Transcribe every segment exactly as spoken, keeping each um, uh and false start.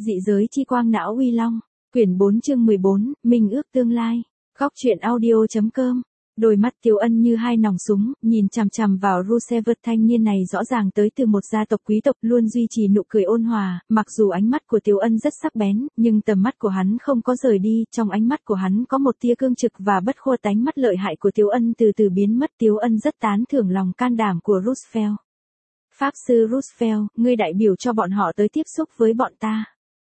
Dị giới chi quang não uy long. Quyển bốn chương mười bốn, Minh ước tương lai. Góc truyện audio.com. Đôi mắt Tiếu Ân như hai nòng súng, nhìn chằm chằm vào Roosevelt. Thanh niên này rõ ràng tới từ một gia tộc quý tộc, luôn duy trì nụ cười ôn hòa. Mặc dù ánh mắt của Tiếu Ân rất sắc bén, nhưng tầm mắt của hắn không có rời đi. Trong ánh mắt của hắn có một tia cương trực và bất khuất. Ánh mắt lợi hại của Tiếu Ân từ từ biến mất. Tiếu Ân rất tán thưởng lòng can đảm của Roosevelt. Pháp sư Roosevelt, ngươi đại biểu cho bọn họ tới tiếp xúc với bọn ta.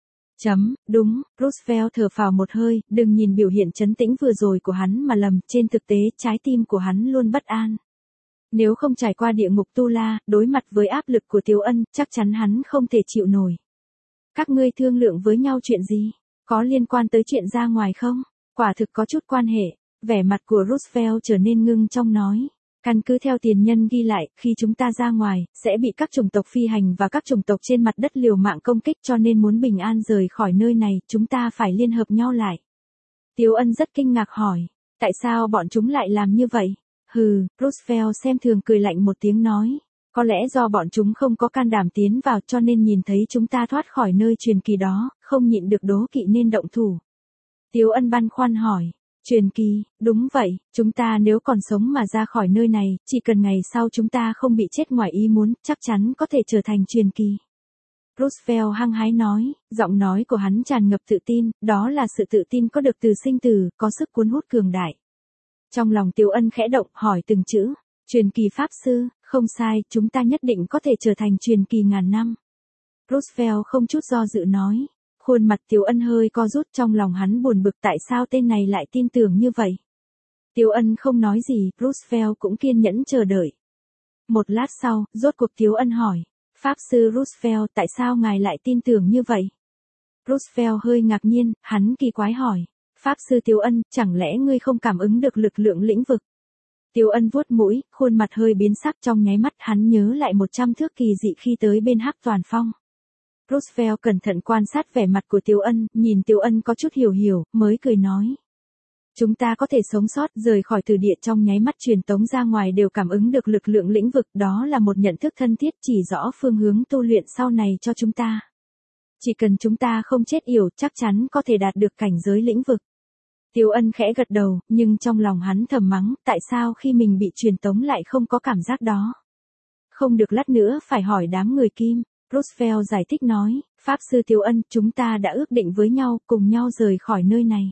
Chấm, đúng, Roosevelt thở phào một hơi, đừng nhìn biểu hiện trấn tĩnh vừa rồi của hắn mà lầm, trên thực tế trái tim của hắn luôn bất an. Nếu không trải qua địa ngục Tu La, đối mặt với áp lực của Tiếu Ân, chắc chắn hắn không thể chịu nổi. Các ngươi thương lượng với nhau chuyện gì? Có liên quan tới chuyện ra ngoài không? Quả thực có chút quan hệ. Vẻ mặt của Roosevelt trở nên ngưng trong nói. Căn cứ theo tiền nhân ghi lại, khi chúng ta ra ngoài, sẽ bị các chủng tộc phi hành và các chủng tộc trên mặt đất liều mạng công kích, cho nên muốn bình an rời khỏi nơi này, chúng ta phải liên hợp nhau lại. Tiếu Ân rất kinh ngạc hỏi, tại sao bọn chúng lại làm như vậy? Hừ, Roosevelt xem thường cười lạnh một tiếng nói, có lẽ do bọn chúng không có can đảm tiến vào, cho nên nhìn thấy chúng ta thoát khỏi nơi truyền kỳ đó, không nhịn được đố kỵ nên động thủ. Tiếu Ân băn khoăn hỏi. Truyền kỳ, đúng vậy, chúng ta nếu còn sống mà ra khỏi nơi này, chỉ cần ngày sau chúng ta không bị chết ngoài ý muốn, chắc chắn có thể trở thành truyền kỳ. Roosevelt hăng hái nói, giọng nói của hắn tràn ngập tự tin, đó là sự tự tin có được từ sinh tử, có sức cuốn hút cường đại. Trong lòng Tiếu Ân khẽ động, hỏi từng chữ, truyền kỳ pháp sư, không sai, chúng ta nhất định có thể trở thành truyền kỳ ngàn năm. Roosevelt không chút do dự nói. Khuôn mặt Tiếu Ân hơi co rút, trong lòng hắn buồn bực tại sao tên này lại tin tưởng như vậy. Tiếu Ân không nói gì, Roosevelt cũng kiên nhẫn chờ đợi. Một lát sau, rốt cuộc Tiếu Ân hỏi, Pháp sư Roosevelt, tại sao ngài lại tin tưởng như vậy? Roosevelt hơi ngạc nhiên, hắn kỳ quái hỏi, Pháp sư Tiếu Ân, chẳng lẽ ngươi không cảm ứng được lực lượng lĩnh vực? Tiếu Ân vuốt mũi, khuôn mặt hơi biến sắc, trong nháy mắt hắn nhớ lại một trăm thước kỳ dị khi tới bên Hắc Toàn Phong. Roosevelt cẩn thận quan sát vẻ mặt của Tiếu Ân, nhìn Tiếu Ân có chút hiểu hiểu, mới cười nói. Chúng ta có thể sống sót, rời khỏi từ địa trong nháy mắt truyền tống ra ngoài đều cảm ứng được lực lượng lĩnh vực, đó là một nhận thức thân thiết chỉ rõ phương hướng tu luyện sau này cho chúng ta. Chỉ cần chúng ta không chết yểu, chắc chắn có thể đạt được cảnh giới lĩnh vực. Tiếu Ân khẽ gật đầu, nhưng trong lòng hắn thầm mắng, tại sao khi mình bị truyền tống lại không có cảm giác đó? Không được, lát nữa phải hỏi đám người Kim. Roosevelt giải thích nói, Pháp sư Tiếu Ân, chúng ta đã ước định với nhau, cùng nhau rời khỏi nơi này.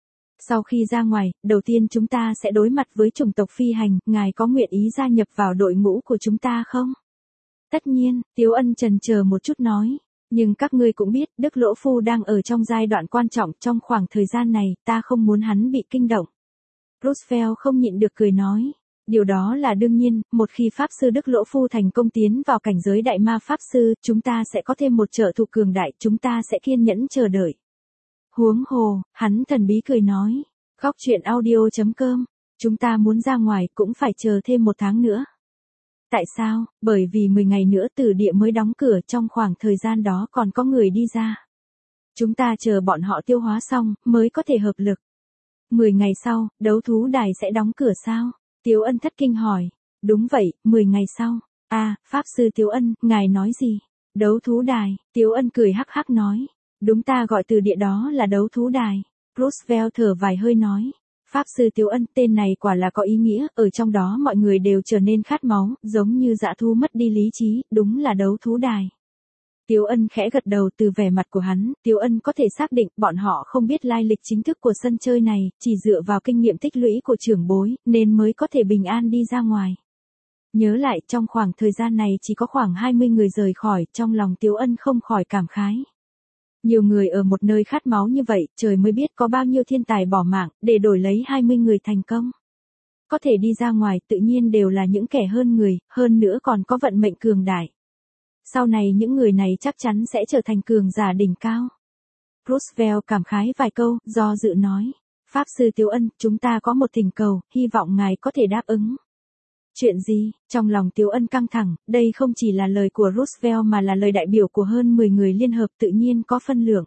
Sau khi ra ngoài, đầu tiên chúng ta sẽ đối mặt với chủng tộc phi hành, ngài có nguyện ý gia nhập vào đội ngũ của chúng ta không? Tất nhiên, Tiếu Ân chần chờ một chút nói, nhưng các ngươi cũng biết, Đức Lỗ Phu đang ở trong giai đoạn quan trọng, trong khoảng thời gian này, ta không muốn hắn bị kinh động. Roosevelt không nhịn được cười nói. Điều đó là đương nhiên, một khi Pháp sư Đức Lỗ Phu thành công tiến vào cảnh giới đại ma Pháp sư, chúng ta sẽ có thêm một trợ thủ cường đại, chúng ta sẽ kiên nhẫn chờ đợi. Huống hồ, hắn thần bí cười nói, góc truyện audio.com, chúng ta muốn ra ngoài cũng phải chờ thêm một tháng nữa. Tại sao? Bởi vì mười ngày nữa tử địa mới đóng cửa, trong khoảng thời gian đó còn có người đi ra. Chúng ta chờ bọn họ tiêu hóa xong, mới có thể hợp lực. mười ngày sau, đấu thú đài sẽ đóng cửa sao? Tiếu Ân thất kinh hỏi, đúng vậy, mười ngày sau. À, Pháp sư Tiếu Ân, ngài nói gì? Đấu thú đài, Tiếu Ân cười hắc hắc nói, đúng, ta gọi từ địa đó là đấu thú đài. Roosevelt thở vài hơi nói, Pháp sư Tiếu Ân, tên này quả là có ý nghĩa, ở trong đó mọi người đều trở nên khát máu, giống như dã thú mất đi lý trí, đúng là đấu thú đài. Tiếu Ân khẽ gật đầu, từ vẻ mặt của hắn, Tiếu Ân có thể xác định bọn họ không biết lai lịch chính thức của sân chơi này, chỉ dựa vào kinh nghiệm tích lũy của trưởng bối, nên mới có thể bình an đi ra ngoài. Nhớ lại, trong khoảng thời gian này chỉ có khoảng hai mươi người rời khỏi, trong lòng Tiếu Ân không khỏi cảm khái. Nhiều người ở một nơi khát máu như vậy, trời mới biết có bao nhiêu thiên tài bỏ mạng, để đổi lấy hai mươi người thành công. Có thể đi ra ngoài tự nhiên đều là những kẻ hơn người, hơn nữa còn có vận mệnh cường đại. Sau này những người này chắc chắn sẽ trở thành cường giả đỉnh cao. Roosevelt cảm khái vài câu, do dự nói. Pháp sư Tiếu Ân, chúng ta có một thỉnh cầu, hy vọng ngài có thể đáp ứng. Chuyện gì? Trong lòng Tiếu Ân căng thẳng, đây không chỉ là lời của Roosevelt mà là lời đại biểu của hơn mười người liên hợp, tự nhiên có phân lượng.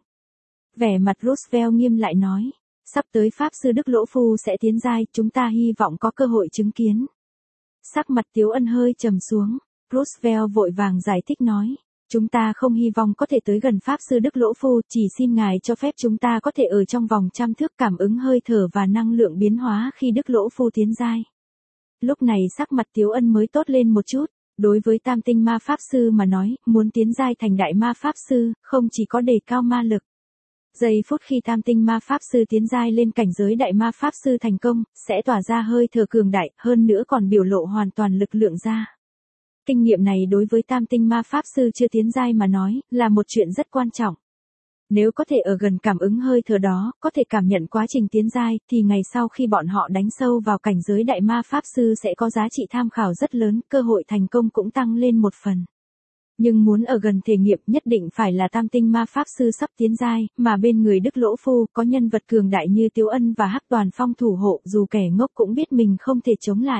Vẻ mặt Roosevelt nghiêm lại nói. Sắp tới Pháp sư Đức Lỗ Phu sẽ tiến giai, chúng ta hy vọng có cơ hội chứng kiến. Sắc mặt Tiếu Ân hơi trầm xuống. Roosevelt vội vàng giải thích nói, Chúng ta không hy vọng có thể tới gần Pháp Sư Đức Lỗ Phu, chỉ xin Ngài cho phép chúng ta có thể ở trong vòng trăm thước cảm ứng hơi thở và năng lượng biến hóa khi Đức Lỗ Phu tiến giai. Lúc này sắc mặt Tiếu Ân mới tốt lên một chút. Đối với Tam Tinh Ma Pháp Sư mà nói, muốn tiến giai thành Đại Ma Pháp Sư, không chỉ có đề cao ma lực. Giây phút khi Tam Tinh Ma Pháp Sư tiến giai lên cảnh giới Đại Ma Pháp Sư thành công, sẽ tỏa ra hơi thở cường đại, hơn nữa còn biểu lộ hoàn toàn lực lượng ra. Kinh nghiệm này đối với Tam Tinh Ma Pháp Sư chưa tiến giai mà nói, là một chuyện rất quan trọng. Nếu có thể ở gần cảm ứng hơi thở đó, có thể cảm nhận quá trình tiến giai, thì ngày sau khi bọn họ đánh sâu vào cảnh giới Đại Ma Pháp Sư sẽ có giá trị tham khảo rất lớn, cơ hội thành công cũng tăng lên một phần. Nhưng muốn ở gần thể nghiệm nhất định phải là Tam Tinh Ma Pháp Sư sắp tiến giai, mà bên người Đức Lỗ Phu có nhân vật cường đại như Tiếu Ân và Hắc Toàn Phong thủ hộ, dù kẻ ngốc cũng biết mình không thể chống lại.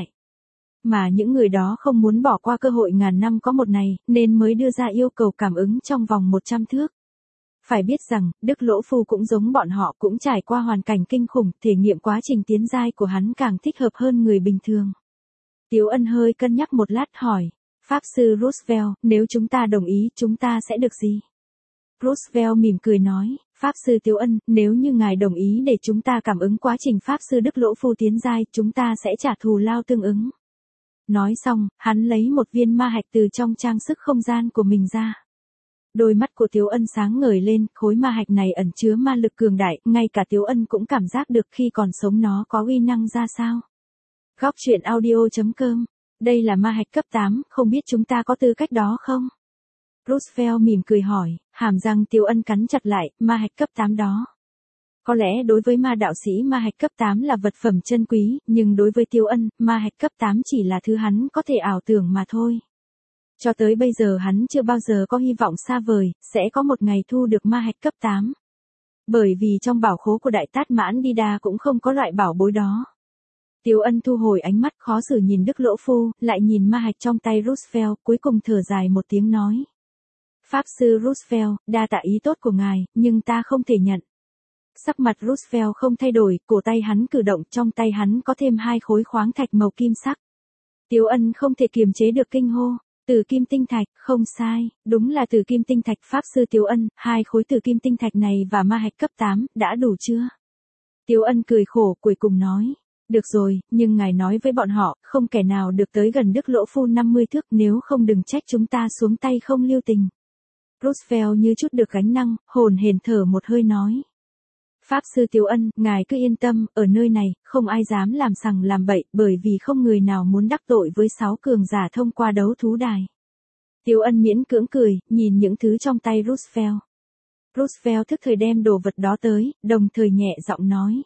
Mà những người đó không muốn bỏ qua cơ hội ngàn năm có một này, nên mới đưa ra yêu cầu cảm ứng trong vòng một trăm thước. Phải biết rằng, Đức Lỗ Phu cũng giống bọn họ, cũng trải qua hoàn cảnh kinh khủng, thể nghiệm quá trình tiến giai của hắn càng thích hợp hơn người bình thường. Tiếu Ân hơi cân nhắc một lát hỏi, Pháp Sư Roosevelt, nếu chúng ta đồng ý, chúng ta sẽ được gì? Roosevelt mỉm cười nói, Pháp Sư Tiếu Ân, nếu như ngài đồng ý để chúng ta cảm ứng quá trình Pháp Sư Đức Lỗ Phu tiến giai, chúng ta sẽ trả thù lao tương ứng. Nói xong, hắn lấy một viên ma hạch từ trong trang sức không gian của mình ra. Đôi mắt của Tiếu Ân sáng ngời lên, khối ma hạch này ẩn chứa ma lực cường đại, ngay cả Tiếu Ân cũng cảm giác được khi còn sống nó có uy năng ra sao. Góc truyện audio chấm com. Đây là ma hạch cấp tám, không biết chúng ta có tư cách đó không? Roosevelt mỉm cười hỏi, hàm răng Tiếu Ân cắn chặt lại, ma hạch cấp tám đó. Có lẽ đối với ma đạo sĩ ma hạch cấp tám là vật phẩm chân quý, nhưng đối với Tiếu Ân, ma hạch cấp tám chỉ là thứ hắn có thể ảo tưởng mà thôi. Cho tới bây giờ hắn chưa bao giờ có hy vọng xa vời, sẽ có một ngày thu được ma hạch cấp tám. Bởi vì trong bảo khố của Đại Tát Mãn Đi Đa cũng không có loại bảo bối đó. Tiếu Ân thu hồi ánh mắt khó xử nhìn Đức Lỗ Phu, lại nhìn ma hạch trong tay Roosevelt, cuối cùng thở dài một tiếng nói. Pháp Sư Roosevelt, đa tạ ý tốt của ngài, nhưng ta không thể nhận. Sắc mặt Roosevelt không thay đổi, cổ tay hắn cử động, trong tay hắn có thêm hai khối khoáng thạch màu kim sắc. Tiếu Ân không thể kiềm chế được kinh hô. Tử kim tinh thạch, không sai, đúng là tử kim tinh thạch. Pháp Sư Tiếu Ân, hai khối tử kim tinh thạch này và ma hạch cấp tám, đã đủ chưa? Tiếu Ân cười khổ, cuối cùng nói. Được rồi, nhưng ngài nói với bọn họ, không kẻ nào được tới gần Đức Lỗ Phu năm mươi thước, nếu không đừng trách chúng ta xuống tay không lưu tình. Roosevelt như chút được gánh nặng, hồn hển thở một hơi nói. Pháp Sư Tiếu Ân, ngài cứ yên tâm, ở nơi này, không ai dám làm sằng làm bậy, bởi vì không người nào muốn đắc tội với sáu cường giả thông qua đấu thú đài. Tiếu Ân miễn cưỡng cười, nhìn những thứ trong tay Roosevelt. Roosevelt thức thời đem đồ vật đó tới, đồng thời nhẹ giọng nói.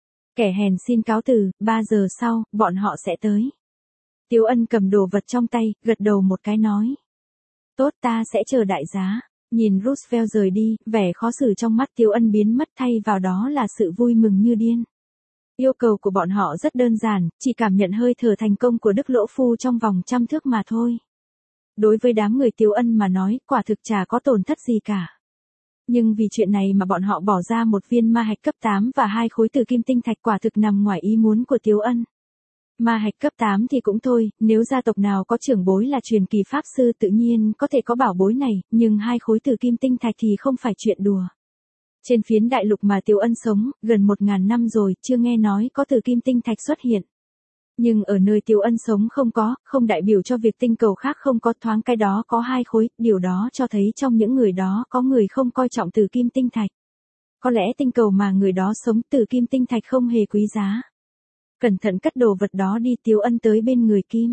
Kẻ hèn xin cáo từ, ba giờ sau, bọn họ sẽ tới. Tiếu Ân cầm đồ vật trong tay, gật đầu một cái nói. Tốt, ta sẽ chờ đại giá. Nhìn Roosevelt rời đi, vẻ khó xử trong mắt Tiếu Ân biến mất, thay vào đó là sự vui mừng như điên. Yêu cầu của bọn họ rất đơn giản, chỉ cảm nhận hơi thở thành công của Đức Lỗ Phu trong vòng trăm thước mà thôi. Đối với đám người Tiếu Ân mà nói, quả thực chả có tổn thất gì cả. Nhưng vì chuyện này mà bọn họ bỏ ra một viên ma hạch cấp tám và hai khối tử kim tinh thạch, quả thực nằm ngoài ý muốn của Tiếu Ân. Ma hạch cấp tám thì cũng thôi, nếu gia tộc nào có trưởng bối là truyền kỳ pháp sư tự nhiên có thể có bảo bối này, nhưng hai khối tử kim tinh thạch thì không phải chuyện đùa. Trên phiến đại lục mà Tiếu Ân sống, gần một ngàn năm rồi, chưa nghe nói có tử kim tinh thạch xuất hiện. Nhưng ở nơi Tiếu Ân sống không có, không đại biểu cho việc tinh cầu khác không có, thoáng cái đó có hai khối, điều đó cho thấy trong những người đó có người không coi trọng tử kim tinh thạch. Có lẽ tinh cầu mà người đó sống tử kim tinh thạch không hề quý giá. Cẩn thận cất đồ vật đó đi. Tiếu Ân tới bên người Kim.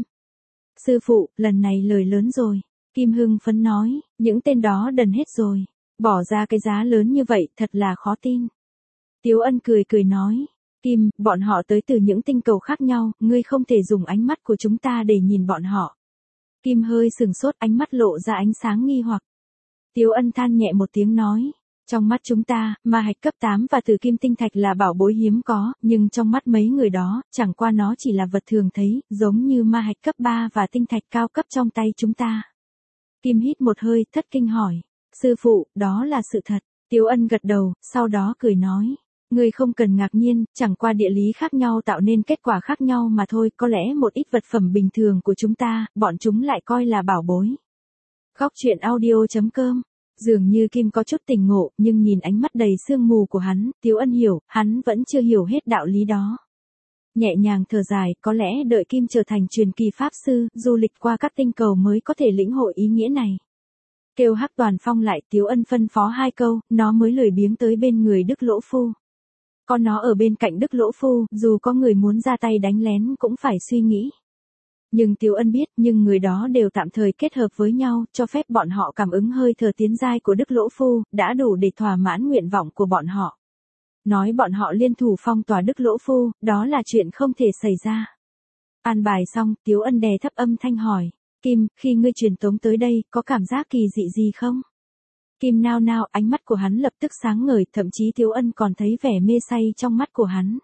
Sư phụ, lần này lời lớn rồi. Kim hưng phấn nói, những tên đó đần hết rồi. Bỏ ra cái giá lớn như vậy, thật là khó tin. Tiếu Ân cười cười nói, Kim, bọn họ tới từ những tinh cầu khác nhau, ngươi không thể dùng ánh mắt của chúng ta để nhìn bọn họ. Kim hơi sừng sốt, ánh mắt lộ ra ánh sáng nghi hoặc. Tiếu Ân than nhẹ một tiếng nói, trong mắt chúng ta, ma hạch cấp tám và tử kim tinh thạch là bảo bối hiếm có, nhưng trong mắt mấy người đó, chẳng qua nó chỉ là vật thường thấy, giống như ma hạch cấp ba và tinh thạch cao cấp trong tay chúng ta. Kim hít một hơi, thất kinh hỏi, sư phụ, đó là sự thật. Tiếu Ân gật đầu, sau đó cười nói, ngươi không cần ngạc nhiên, chẳng qua địa lý khác nhau tạo nên kết quả khác nhau mà thôi, có lẽ một ít vật phẩm bình thường của chúng ta, bọn chúng lại coi là bảo bối. Góc truyện audio.com. Dường như Kim có chút tỉnh ngộ, nhưng nhìn ánh mắt đầy sương mù của hắn, Tiếu Ân hiểu, hắn vẫn chưa hiểu hết đạo lý đó. Nhẹ nhàng thở dài, có lẽ đợi Kim trở thành truyền kỳ pháp sư, du lịch qua các tinh cầu mới có thể lĩnh hội ý nghĩa này. Kêu Hắc Toàn Phong lại, Tiếu Ân phân phó hai câu, nó mới lười biếng tới bên người Đức Lỗ Phu. Có nó ở bên cạnh Đức Lỗ Phu, dù có người muốn ra tay đánh lén cũng phải suy nghĩ. Nhưng Tiếu Ân biết, nhưng người đó đều tạm thời kết hợp với nhau, cho phép bọn họ cảm ứng hơi thở tiến giai của Đức Lỗ Phu, đã đủ để thỏa mãn nguyện vọng của bọn họ. Nói bọn họ liên thủ phong tỏa Đức Lỗ Phu, đó là chuyện không thể xảy ra. An bài xong, Tiếu Ân đè thấp âm thanh hỏi, Kim, khi ngươi truyền tống tới đây, có cảm giác kỳ dị gì không? Kim nao nao, ánh mắt của hắn lập tức sáng ngời, thậm chí Tiếu Ân còn thấy vẻ mê say trong mắt của hắn.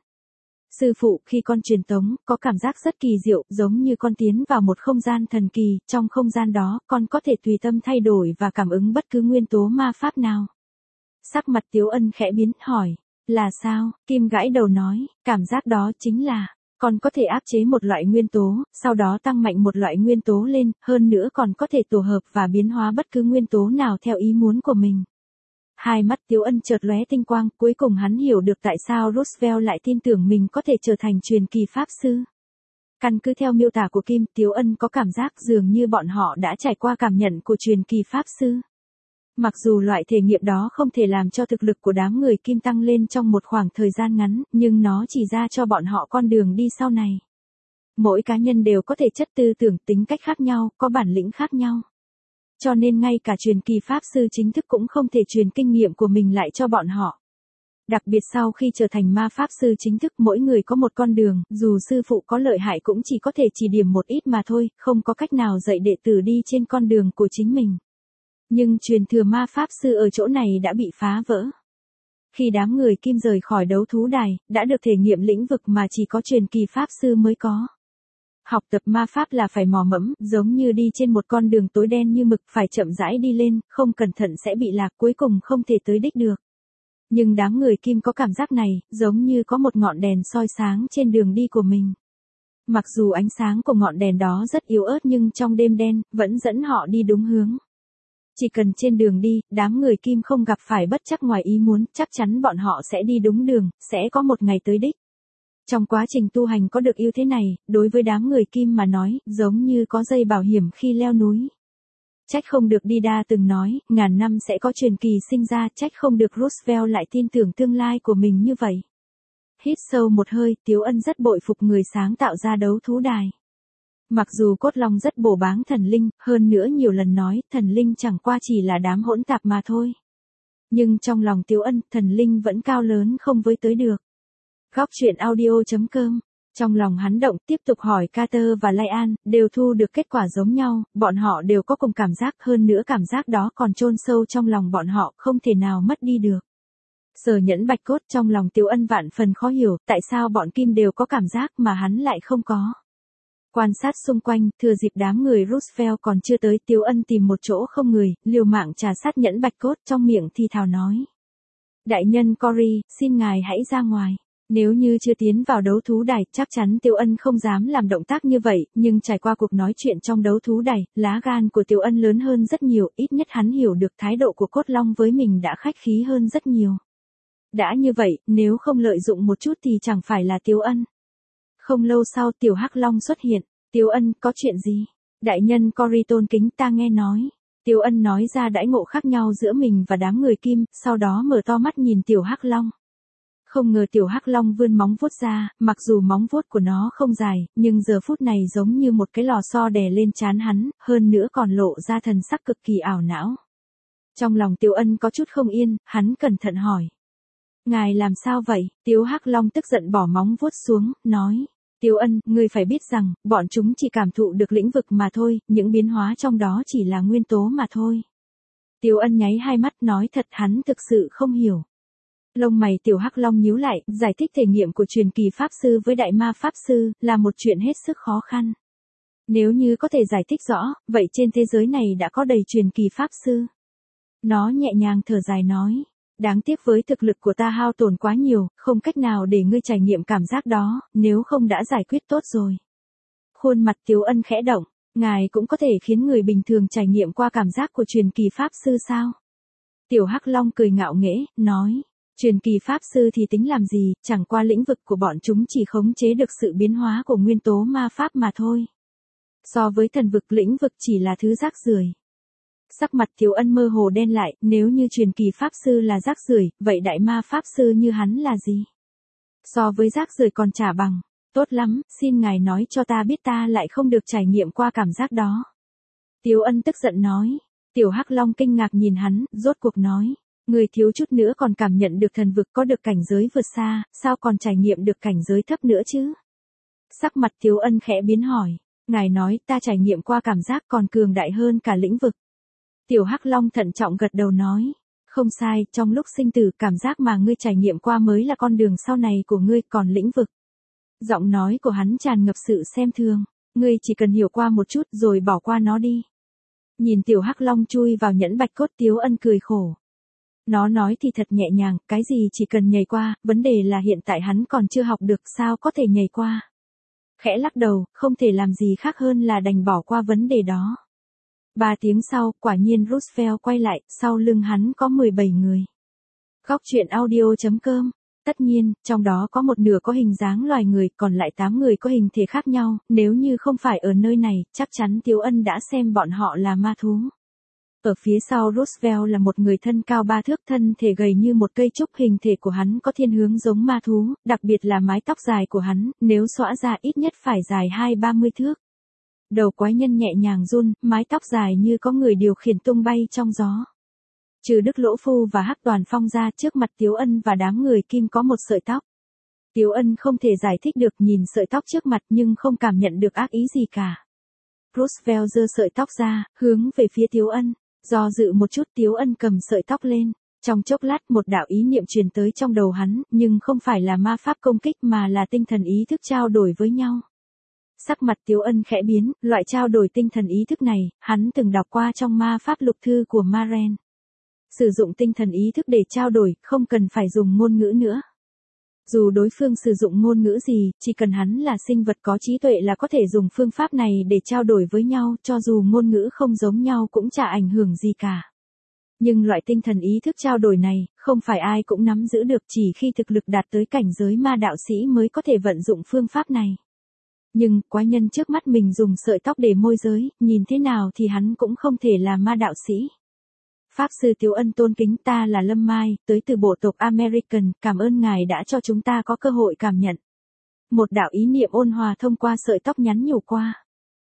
Sư phụ, khi con truyền tống, có cảm giác rất kỳ diệu, giống như con tiến vào một không gian thần kỳ, trong không gian đó, con có thể tùy tâm thay đổi và cảm ứng bất cứ nguyên tố ma pháp nào. Sắc mặt Tiếu Ân khẽ biến, hỏi, là sao? Kim gãi đầu nói, cảm giác đó chính là, con có thể áp chế một loại nguyên tố, sau đó tăng mạnh một loại nguyên tố lên, hơn nữa còn có thể tổ hợp và biến hóa bất cứ nguyên tố nào theo ý muốn của mình. Hai mắt Tiếu Ân chợt lóe tinh quang, cuối cùng hắn hiểu được tại sao Roosevelt lại tin tưởng mình có thể trở thành truyền kỳ pháp sư. Căn cứ theo miêu tả của Kim, Tiếu Ân có cảm giác dường như bọn họ đã trải qua cảm nhận của truyền kỳ pháp sư. Mặc dù loại thể nghiệm đó không thể làm cho thực lực của đám người Kim tăng lên trong một khoảng thời gian ngắn, nhưng nó chỉ ra cho bọn họ con đường đi sau này. Mỗi cá nhân đều có thể chất tư tưởng, tính cách khác nhau, có bản lĩnh khác nhau. Cho nên ngay cả truyền kỳ pháp sư chính thức cũng không thể truyền kinh nghiệm của mình lại cho bọn họ. Đặc biệt sau khi trở thành ma pháp sư chính thức, mỗi người có một con đường, dù sư phụ có lợi hại cũng chỉ có thể chỉ điểm một ít mà thôi, không có cách nào dạy đệ tử đi trên con đường của chính mình. Nhưng truyền thừa ma pháp sư ở chỗ này đã bị phá vỡ. Khi đám người Kim rời khỏi đấu thú đài, đã được thể nghiệm lĩnh vực mà chỉ có truyền kỳ pháp sư mới có. Học tập ma pháp là phải mò mẫm, giống như đi trên một con đường tối đen như mực, phải chậm rãi đi lên, không cẩn thận sẽ bị lạc, cuối cùng không thể tới đích được. Nhưng đám người Kim có cảm giác này, giống như có một ngọn đèn soi sáng trên đường đi của mình. Mặc dù ánh sáng của ngọn đèn đó rất yếu ớt nhưng trong đêm đen, vẫn dẫn họ đi đúng hướng. Chỉ cần trên đường đi, đám người Kim không gặp phải bất trắc ngoài ý muốn, chắc chắn bọn họ sẽ đi đúng đường, sẽ có một ngày tới đích. Trong quá trình tu hành có được ưu thế này, đối với đám người Kim mà nói, giống như có dây bảo hiểm khi leo núi. Trách không được Dida từng nói, ngàn năm sẽ có truyền kỳ sinh ra, trách không được Roosevelt lại tin tưởng tương lai của mình như vậy. Hít sâu một hơi, Tiếu Ân rất bội phục người sáng tạo ra đấu thú đài. Mặc dù Cốt Long rất bổ báng thần linh, hơn nữa nhiều lần nói, thần linh chẳng qua chỉ là đám hỗn tạp mà thôi. Nhưng trong lòng Tiếu Ân, thần linh vẫn cao lớn không với tới được. Góc truyện audio.com. Trong lòng hắn động, tiếp tục hỏi Carter và Ryan, đều thu được kết quả giống nhau, bọn họ đều có cùng cảm giác, hơn nữa cảm giác đó còn chôn sâu trong lòng bọn họ, không thể nào mất đi được. Sở Nhẫn Bạch Cốt, trong lòng Tiếu Ân vạn phần khó hiểu, tại sao bọn Kim đều có cảm giác mà hắn lại không có. Quan sát xung quanh, thừa dịp đám người Roosevelt còn chưa tới, Tiếu Ân tìm một chỗ không người, liều mạng trà sát Nhẫn Bạch Cốt, trong miệng thì thào nói. Đại nhân Cory, xin ngài hãy ra ngoài. Nếu như chưa tiến vào đấu thú đài, chắc chắn Tiếu Ân không dám làm động tác như vậy, nhưng trải qua cuộc nói chuyện trong đấu thú đài, lá gan của Tiếu Ân lớn hơn rất nhiều, ít nhất hắn hiểu được thái độ của Cốt Long với mình đã khách khí hơn rất nhiều. Đã như vậy, nếu không lợi dụng một chút thì chẳng phải là Tiếu Ân. Không lâu sau Tiểu Hắc Long xuất hiện, Tiếu Ân, có chuyện gì? Đại nhân Cory tôn kính, ta nghe nói. Tiếu Ân nói ra đãi ngộ khác nhau giữa mình và đám người Kim, sau đó mở to mắt nhìn Tiểu Hắc Long. Không ngờ Tiểu Hắc Long vươn móng vuốt ra, mặc dù móng vuốt của nó không dài, nhưng giờ phút này giống như một cái lò xo đè lên trán hắn, hơn nữa còn lộ ra thần sắc cực kỳ ảo não. Trong lòng Tiếu Ân có chút không yên, hắn cẩn thận hỏi. Ngài làm sao vậy? Tiếu Hắc Long tức giận bỏ móng vuốt xuống, nói. Tiếu Ân, ngươi phải biết rằng, bọn chúng chỉ cảm thụ được lĩnh vực mà thôi, những biến hóa trong đó chỉ là nguyên tố mà thôi. Tiếu Ân nháy hai mắt, nói thật hắn thực sự không hiểu. Lông mày Tiểu Hắc Long nhíu lại, giải thích thể nghiệm của truyền kỳ pháp sư với đại ma pháp sư, là một chuyện hết sức khó khăn. Nếu như có thể giải thích rõ, vậy trên thế giới này đã có đầy truyền kỳ pháp sư. Nó nhẹ nhàng thở dài nói. Đáng tiếc với thực lực của ta hao tổn quá nhiều, không cách nào để ngươi trải nghiệm cảm giác đó, nếu không đã giải quyết tốt rồi. Khuôn mặt Tiếu Ân khẽ động, Ngài cũng có thể khiến người bình thường trải nghiệm qua cảm giác của truyền kỳ Pháp Sư sao? Tiểu Hắc Long cười ngạo nghễ, nói. Truyền kỳ Pháp Sư thì tính làm gì, chẳng qua lĩnh vực của bọn chúng chỉ khống chế được sự biến hóa của nguyên tố ma Pháp mà thôi. So với thần vực lĩnh vực chỉ là thứ rác rưởi. Sắc mặt Tiếu Ân mơ hồ đen lại, nếu như truyền kỳ Pháp Sư là rác rưởi, vậy đại ma Pháp Sư như hắn là gì? So với rác rưởi còn chả bằng. Tốt lắm, xin ngài nói cho ta biết ta lại không được trải nghiệm qua cảm giác đó. Tiếu Ân tức giận nói. Tiểu Hắc Long kinh ngạc nhìn hắn, rốt cuộc nói. Người thiếu chút nữa còn cảm nhận được thần vực có được cảnh giới vượt xa, sao còn trải nghiệm được cảnh giới thấp nữa chứ? Sắc mặt Tiếu Ân khẽ biến hỏi. Ngài nói ta trải nghiệm qua cảm giác còn cường đại hơn cả lĩnh vực. Tiểu Hắc Long thận trọng gật đầu nói. Không sai, trong lúc sinh tử cảm giác mà ngươi trải nghiệm qua mới là con đường sau này của ngươi, còn lĩnh vực. Giọng nói của hắn tràn ngập sự xem thường. Ngươi chỉ cần hiểu qua một chút rồi bỏ qua nó đi. Nhìn Tiểu Hắc Long chui vào nhẫn bạch cốt, Tiếu Ân cười khổ. Nó nói thì thật nhẹ nhàng, cái gì chỉ cần nhảy qua, vấn đề là hiện tại hắn còn chưa học được, sao có thể nhảy qua. Khẽ lắc đầu, không thể làm gì khác hơn là đành bỏ qua vấn đề đó. Ba tiếng sau, quả nhiên Roosevelt quay lại, sau lưng hắn có mười bảy người. Góc truyện audio chấm com. Tất nhiên, trong đó có một nửa có hình dáng loài người, còn lại tám người có hình thể khác nhau, nếu như không phải ở nơi này, chắc chắn Tiếu Ân đã xem bọn họ là ma thú. Ở phía sau Roosevelt là một người thân cao ba thước, thân thể gầy như một cây trúc, hình thể của hắn có thiên hướng giống ma thú, đặc biệt là mái tóc dài của hắn, nếu xõa ra ít nhất phải dài hai ba mươi thước. Đầu quái nhân nhẹ nhàng run, mái tóc dài như có người điều khiển tung bay trong gió. Trừ Đức Lỗ Phu và Hắc Toàn Phong ra, trước mặt Tiếu Ân và đám người Kim có một sợi tóc. Tiếu Ân không thể giải thích được, nhìn sợi tóc trước mặt nhưng không cảm nhận được ác ý gì cả. Roosevelt giơ sợi tóc ra, hướng về phía Tiếu Ân. Do dự một chút, Tiếu Ân cầm sợi tóc lên. Trong chốc lát một đạo ý niệm truyền tới trong đầu hắn, nhưng không phải là ma pháp công kích mà là tinh thần ý thức trao đổi với nhau. Sắc mặt Tiếu Ân khẽ biến, loại trao đổi tinh thần ý thức này, hắn từng đọc qua trong ma pháp lục thư của Maren. Sử dụng tinh thần ý thức để trao đổi, không cần phải dùng ngôn ngữ nữa. Dù đối phương sử dụng ngôn ngữ gì, chỉ cần hắn là sinh vật có trí tuệ là có thể dùng phương pháp này để trao đổi với nhau, cho dù ngôn ngữ không giống nhau cũng chả ảnh hưởng gì cả. Nhưng loại tinh thần ý thức trao đổi này, không phải ai cũng nắm giữ được, chỉ khi thực lực đạt tới cảnh giới ma đạo sĩ mới có thể vận dụng phương pháp này. Nhưng, quái nhân trước mắt mình dùng sợi tóc để môi giới, nhìn thế nào thì hắn cũng không thể là ma đạo sĩ. Pháp sư Tiếu Ân tôn kính, ta là Lâm Mai, tới từ bộ tộc American, cảm ơn ngài đã cho chúng ta có cơ hội cảm nhận. Một đạo ý niệm ôn hòa thông qua sợi tóc nhắn nhủ qua.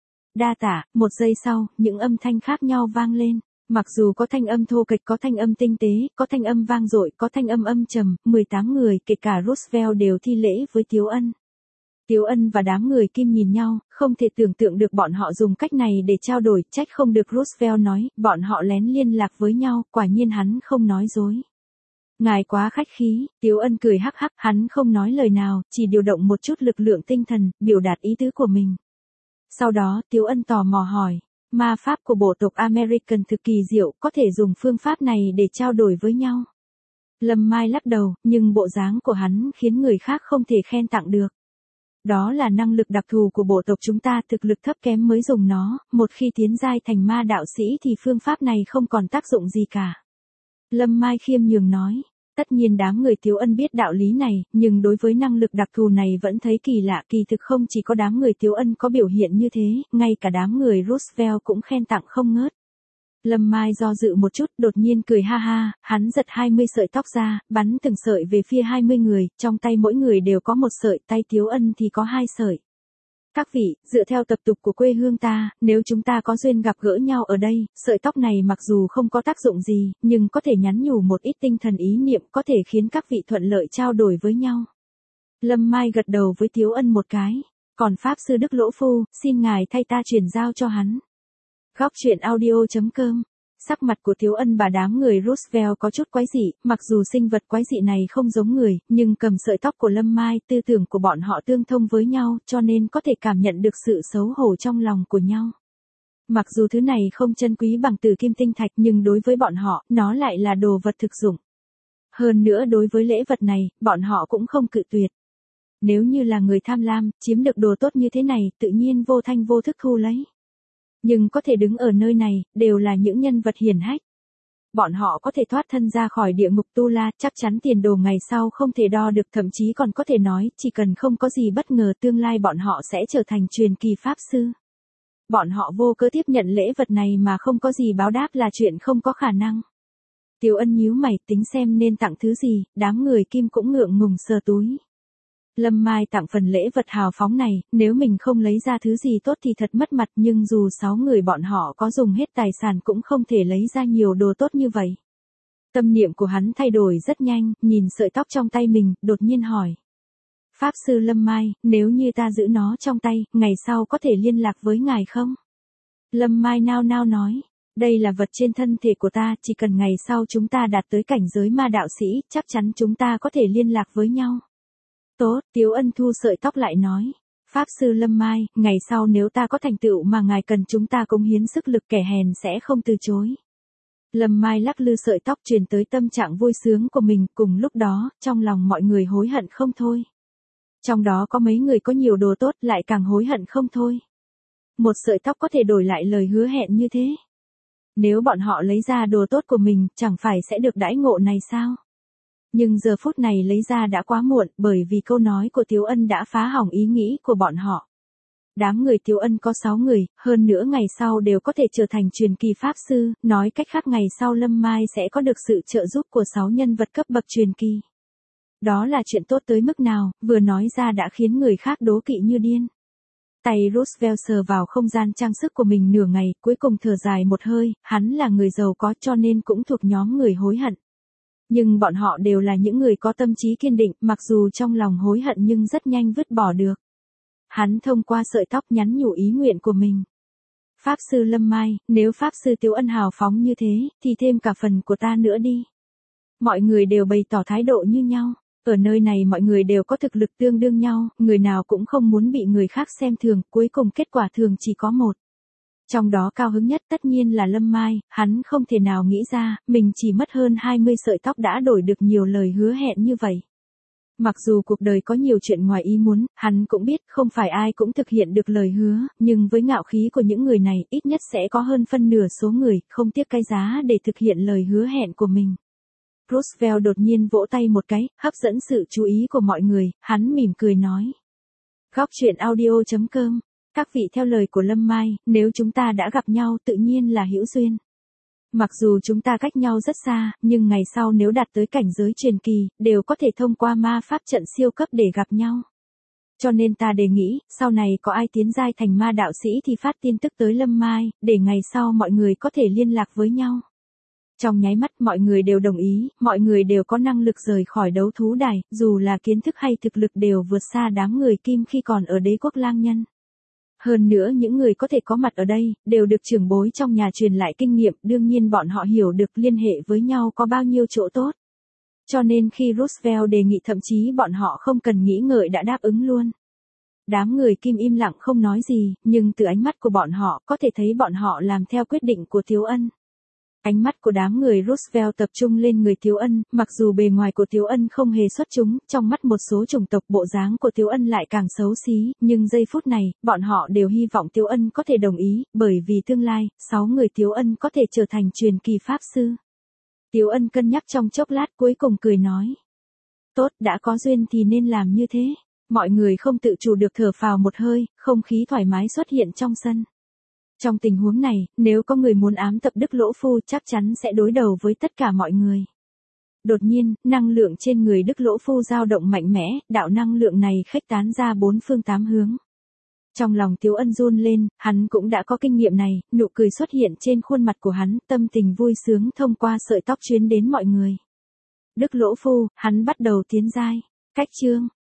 Đa tả, một giây sau, những âm thanh khác nhau vang lên. Mặc dù có thanh âm thô kệch, có thanh âm tinh tế, có thanh âm vang dội, có thanh âm âm trầm, mười tám người kể cả Roosevelt đều thi lễ với Tiếu Ân. Tiếu Ân và đám người Kim nhìn nhau, không thể tưởng tượng được bọn họ dùng cách này để trao đổi, trách không được Roosevelt nói, bọn họ lén liên lạc với nhau, quả nhiên hắn không nói dối. Ngài quá khách khí, Tiếu Ân cười hắc hắc, hắn không nói lời nào, chỉ điều động một chút lực lượng tinh thần, biểu đạt ý tứ của mình. Sau đó, Tiếu Ân tò mò hỏi, ma pháp của bộ tộc American thực kỳ diệu, có thể dùng phương pháp này để trao đổi với nhau. Lâm Mai lắc đầu, nhưng bộ dáng của hắn khiến người khác không thể khen tặng được. Đó là năng lực đặc thù của bộ tộc chúng ta, thực lực thấp kém mới dùng nó, một khi tiến giai thành ma đạo sĩ thì phương pháp này không còn tác dụng gì cả. Lâm Mai khiêm nhường nói, tất nhiên đám người Tiếu Ân biết đạo lý này, nhưng đối với năng lực đặc thù này vẫn thấy kỳ lạ, kỳ thực không chỉ có đám người Tiếu Ân có biểu hiện như thế, ngay cả đám người Roosevelt cũng khen tặng không ngớt. Lâm Mai do dự một chút, đột nhiên cười ha ha, hắn giật hai mươi sợi tóc ra, bắn từng sợi về phía hai mươi người, trong tay mỗi người đều có một sợi, tay Tiếu Ân thì có hai sợi. Các vị, dựa theo tập tục của quê hương ta, nếu chúng ta có duyên gặp gỡ nhau ở đây, sợi tóc này mặc dù không có tác dụng gì, nhưng có thể nhắn nhủ một ít tinh thần ý niệm, có thể khiến các vị thuận lợi trao đổi với nhau. Lâm Mai gật đầu với Tiếu Ân một cái, còn Pháp sư Đức Lỗ Phu, xin ngài thay ta chuyển giao cho hắn. Góc truyện audio chấm com. Sắc mặt của Tiếu Ân và đám người Roosevelt có chút quái dị, mặc dù sinh vật quái dị này không giống người, nhưng cầm sợi tóc của Lâm Mai, tư tưởng của bọn họ tương thông với nhau, cho nên có thể cảm nhận được sự xấu hổ trong lòng của nhau. Mặc dù thứ này không chân quý bằng tử kim tinh thạch, nhưng đối với bọn họ, nó lại là đồ vật thực dụng. Hơn nữa đối với lễ vật này, bọn họ cũng không cự tuyệt. Nếu như là người tham lam, chiếm được đồ tốt như thế này, tự nhiên vô thanh vô thức thu lấy. Nhưng có thể đứng ở nơi này, đều là những nhân vật hiển hách. Bọn họ có thể thoát thân ra khỏi địa ngục Tu La, chắc chắn tiền đồ ngày sau không thể đo được, thậm chí còn có thể nói, chỉ cần không có gì bất ngờ tương lai bọn họ sẽ trở thành truyền kỳ Pháp Sư. Bọn họ vô cớ tiếp nhận lễ vật này mà không có gì báo đáp là chuyện không có khả năng. Tiếu Ân nhíu mày tính xem nên tặng thứ gì, đám người Kim cũng ngượng ngùng sờ túi. Lâm Mai tặng phần lễ vật hào phóng này, nếu mình không lấy ra thứ gì tốt thì thật mất mặt, nhưng dù sáu người bọn họ có dùng hết tài sản cũng không thể lấy ra nhiều đồ tốt như vậy. Tâm niệm của hắn thay đổi rất nhanh, nhìn sợi tóc trong tay mình, đột nhiên hỏi. Pháp Sư Lâm Mai, nếu như ta giữ nó trong tay, ngày sau có thể liên lạc với ngài không? Lâm Mai nao nao nói. Đây là vật trên thân thể của ta, chỉ cần ngày sau chúng ta đạt tới cảnh giới ma đạo sĩ, chắc chắn chúng ta có thể liên lạc với nhau. Tốt, Tiếu Ân thu sợi tóc lại nói. Pháp Sư Lâm Mai, ngày sau nếu ta có thành tựu mà ngài cần chúng ta cống hiến sức lực, kẻ hèn sẽ không từ chối. Lâm Mai lắc lư sợi tóc truyền tới tâm trạng vui sướng của mình, cùng lúc đó, trong lòng mọi người hối hận không thôi. Trong đó có mấy người có nhiều đồ tốt lại càng hối hận không thôi. Một sợi tóc có thể đổi lại lời hứa hẹn như thế. Nếu bọn họ lấy ra đồ tốt của mình, chẳng phải sẽ được đãi ngộ này sao? Nhưng giờ phút này lấy ra đã quá muộn, bởi vì câu nói của Tiếu Ân đã phá hỏng ý nghĩ của bọn họ. Đám người Tiếu Ân có sáu người, hơn nữa ngày sau đều có thể trở thành truyền kỳ Pháp Sư, nói cách khác ngày sau Lâm Mai sẽ có được sự trợ giúp của sáu nhân vật cấp bậc truyền kỳ. Đó là chuyện tốt tới mức nào, vừa nói ra đã khiến người khác đố kỵ như điên. Tay Roosevelt sờ vào không gian trang sức của mình nửa ngày, cuối cùng thở dài một hơi, hắn là người giàu có cho nên cũng thuộc nhóm người hối hận. Nhưng bọn họ đều là những người có tâm trí kiên định, mặc dù trong lòng hối hận nhưng rất nhanh vứt bỏ được. Hắn thông qua sợi tóc nhắn nhủ ý nguyện của mình. Pháp Sư Lâm Mai, nếu Pháp Sư Tiếu Ân hào phóng như thế, thì thêm cả phần của ta nữa đi. Mọi người đều bày tỏ thái độ như nhau. Ở nơi này mọi người đều có thực lực tương đương nhau, người nào cũng không muốn bị người khác xem thường, cuối cùng kết quả thường chỉ có một. Trong đó cao hứng nhất tất nhiên là Lâm Mai, hắn không thể nào nghĩ ra, mình chỉ mất hơn hai mươi sợi tóc đã đổi được nhiều lời hứa hẹn như vậy. Mặc dù cuộc đời có nhiều chuyện ngoài ý muốn, hắn cũng biết không phải ai cũng thực hiện được lời hứa, nhưng với ngạo khí của những người này, ít nhất sẽ có hơn phân nửa số người, không tiếc cái giá để thực hiện lời hứa hẹn của mình. Roosevelt đột nhiên vỗ tay một cái, hấp dẫn sự chú ý của mọi người, hắn mỉm cười nói. Góc truyện audio chấm com. Các vị theo lời của Lâm Mai, nếu chúng ta đã gặp nhau tự nhiên là hữu duyên. Mặc dù chúng ta cách nhau rất xa, nhưng ngày sau nếu đạt tới cảnh giới truyền kỳ, đều có thể thông qua ma pháp trận siêu cấp để gặp nhau. Cho nên ta đề nghị, sau này có ai tiến giai thành ma đạo sĩ thì phát tin tức tới Lâm Mai, để ngày sau mọi người có thể liên lạc với nhau. Trong nháy mắt mọi người đều đồng ý, mọi người đều có năng lực rời khỏi đấu thú đài, dù là kiến thức hay thực lực đều vượt xa đám người Kim khi còn ở đế quốc lang nhân. Hơn nữa những người có thể có mặt ở đây, đều được trưởng bối trong nhà truyền lại kinh nghiệm, đương nhiên bọn họ hiểu được liên hệ với nhau có bao nhiêu chỗ tốt. Cho nên khi Roosevelt đề nghị thậm chí bọn họ không cần nghĩ ngợi đã đáp ứng luôn. Đám người Kim im lặng không nói gì, nhưng từ ánh mắt của bọn họ có thể thấy bọn họ làm theo quyết định của Tiếu Ân. Ánh mắt của đám người Roosevelt tập trung lên người Tiếu Ân, mặc dù bề ngoài của Tiếu Ân không hề xuất chúng, trong mắt một số chủng tộc bộ dáng của Tiếu Ân lại càng xấu xí, nhưng giây phút này, bọn họ đều hy vọng Tiếu Ân có thể đồng ý, bởi vì tương lai, sáu người Tiếu Ân có thể trở thành truyền kỳ Pháp Sư. Tiếu Ân cân nhắc trong chốc lát cuối cùng cười nói. Tốt, đã có duyên thì nên làm như thế. Mọi người không tự chủ được thở phào một hơi, không khí thoải mái xuất hiện trong sân. Trong tình huống này, nếu có người muốn ám tập Đức Lỗ Phu chắc chắn sẽ đối đầu với tất cả mọi người. Đột nhiên, năng lượng trên người Đức Lỗ Phu dao động mạnh mẽ, đạo năng lượng này khuếch tán ra bốn phương tám hướng. Trong lòng Tiếu Ân run lên, hắn cũng đã có kinh nghiệm này, nụ cười xuất hiện trên khuôn mặt của hắn, tâm tình vui sướng thông qua sợi tóc chuyến đến mọi người. Đức Lỗ Phu, hắn bắt đầu tiến giai. Cách chương